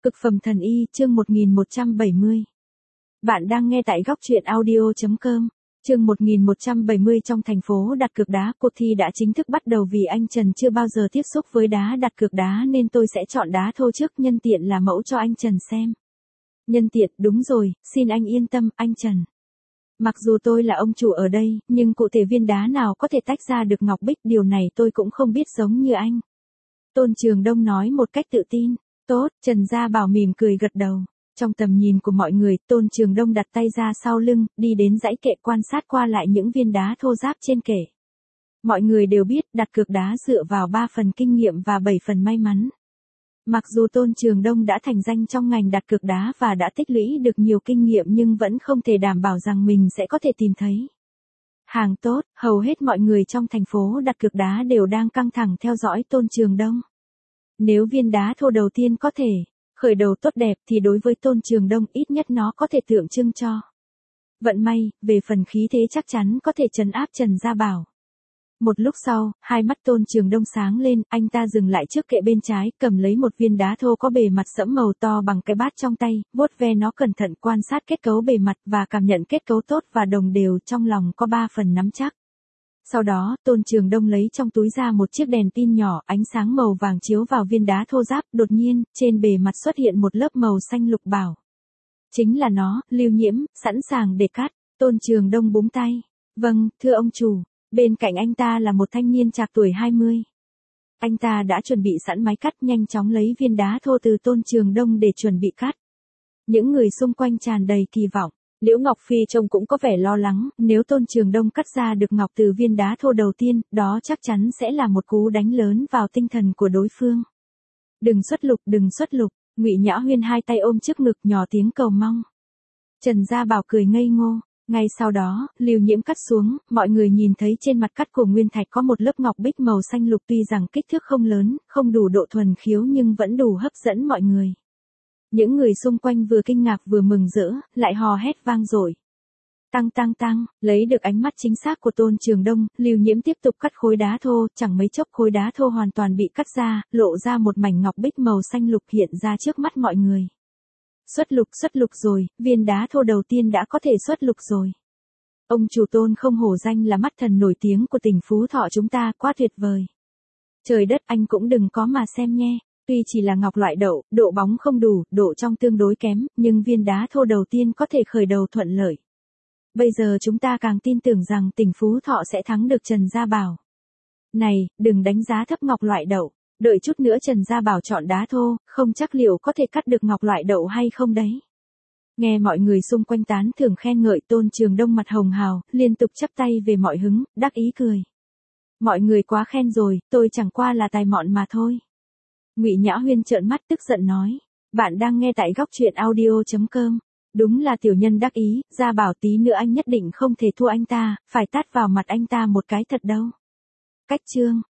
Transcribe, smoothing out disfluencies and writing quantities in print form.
Cực phẩm thần y, chương 1170. Bạn đang nghe tại góc truyện audio.com. Chương 1170. Trong thành phố đặt cược đá, cuộc thi đã chính thức bắt đầu. Vì anh Trần chưa bao giờ tiếp xúc với đá đặt cược đá nên tôi sẽ chọn đá thô trước, nhân tiện là mẫu cho anh Trần xem. Nhân tiện, đúng rồi, xin anh yên tâm, anh Trần. Mặc dù tôi là ông chủ ở đây, nhưng cụ thể viên đá nào có thể tách ra được ngọc bích, điều này tôi cũng không biết giống như anh. Tôn Trường Đông nói một cách tự tin. Tốt, Trần Gia Bảo mỉm cười gật đầu. Trong tầm nhìn của mọi người, Tôn Trường Đông đặt tay ra sau lưng, đi đến dãy kệ quan sát qua lại những viên đá thô ráp trên kệ. Mọi người đều biết đặt cược đá dựa vào 3 phần kinh nghiệm và 7 phần may mắn. Mặc dù Tôn Trường Đông đã thành danh trong ngành đặt cược đá và đã tích lũy được nhiều kinh nghiệm nhưng vẫn không thể đảm bảo rằng mình sẽ có thể tìm thấy hàng tốt. Hầu hết mọi người trong thành phố đặt cược đá đều đang căng thẳng theo dõi Tôn Trường Đông. Nếu viên đá thô đầu tiên có thể khởi đầu tốt đẹp thì đối với Tôn Trường Đông ít nhất nó có thể tượng trưng cho vận may, về phần khí thế chắc chắn có thể trấn áp Trần Gia Bảo. Một lúc sau, hai mắt Tôn Trường Đông sáng lên, anh ta dừng lại trước kệ bên trái, cầm lấy một viên đá thô có bề mặt sẫm màu to bằng cái bát trong tay, vuốt ve nó cẩn thận, quan sát kết cấu bề mặt và cảm nhận kết cấu tốt và đồng đều, trong lòng có 3 phần nắm chắc. Sau đó, Tôn Trường Đông lấy trong túi ra một chiếc đèn pin nhỏ, ánh sáng màu vàng chiếu vào viên đá thô ráp, đột nhiên, trên bề mặt xuất hiện một lớp màu xanh lục bảo. Chính là nó, Lưu Nhiễm, sẵn sàng để cắt. Tôn Trường Đông búng tay. Vâng, thưa ông chủ. Bên cạnh anh ta là một thanh niên trạc tuổi 20. Anh ta đã chuẩn bị sẵn máy cắt, nhanh chóng lấy viên đá thô từ Tôn Trường Đông để chuẩn bị cắt. Những người xung quanh tràn đầy kỳ vọng. Liễu Ngọc Phi trông cũng có vẻ lo lắng, nếu Tôn Trường Đông cắt ra được ngọc từ viên đá thô đầu tiên, đó chắc chắn sẽ là một cú đánh lớn vào tinh thần của đối phương. Đừng xuất lục, Ngụy Nhã Huyên hai tay ôm trước ngực nhỏ tiếng cầu mong. Trần Gia Bảo cười ngây ngô. Ngay sau đó, Lưu Nhiễm cắt xuống, mọi người nhìn thấy trên mặt cắt của nguyên thạch có một lớp ngọc bích màu xanh lục, tuy rằng kích thước không lớn, không đủ độ thuần khiếu nhưng vẫn đủ hấp dẫn mọi người. Những người xung quanh vừa kinh ngạc vừa mừng rỡ, lại hò hét vang dội. Tăng, lấy được ánh mắt chính xác của Tôn Trường Đông, Lưu Nhiễm tiếp tục cắt khối đá thô, chẳng mấy chốc khối đá thô hoàn toàn bị cắt ra, lộ ra một mảnh ngọc bích màu xanh lục hiện ra trước mắt mọi người. Xuất lục rồi, viên đá thô đầu tiên đã có thể xuất lục rồi. Ông chủ Tôn không hổ danh là mắt thần nổi tiếng của tỉnh Phú Thọ chúng ta, quá tuyệt vời. Trời đất, anh cũng đừng có mà xem nhé. Tuy chỉ là ngọc loại đậu, độ bóng không đủ, độ trong tương đối kém, nhưng viên đá thô đầu tiên có thể khởi đầu thuận lợi. Bây giờ chúng ta càng tin tưởng rằng tỉnh Phú Thọ sẽ thắng được Trần Gia Bảo. Này, đừng đánh giá thấp ngọc loại đậu. Đợi chút nữa Trần Gia Bảo chọn đá thô, không chắc liệu có thể cắt được ngọc loại đậu hay không đấy. Nghe mọi người xung quanh tán thưởng khen ngợi, Tôn Trường Đông mặt hồng hào, liên tục chắp tay về mọi hứng, đắc ý cười. Mọi người quá khen rồi, tôi chẳng qua là tài mọn mà thôi. Ngụy Nhã Huyên trợn mắt tức giận nói. Bạn đang nghe tại góc truyện audio.com. Đúng là tiểu nhân đắc ý, Gia Bảo tí nữa anh nhất định không thể thua anh ta, phải tát vào mặt anh ta một cái thật đâu. Cách chương.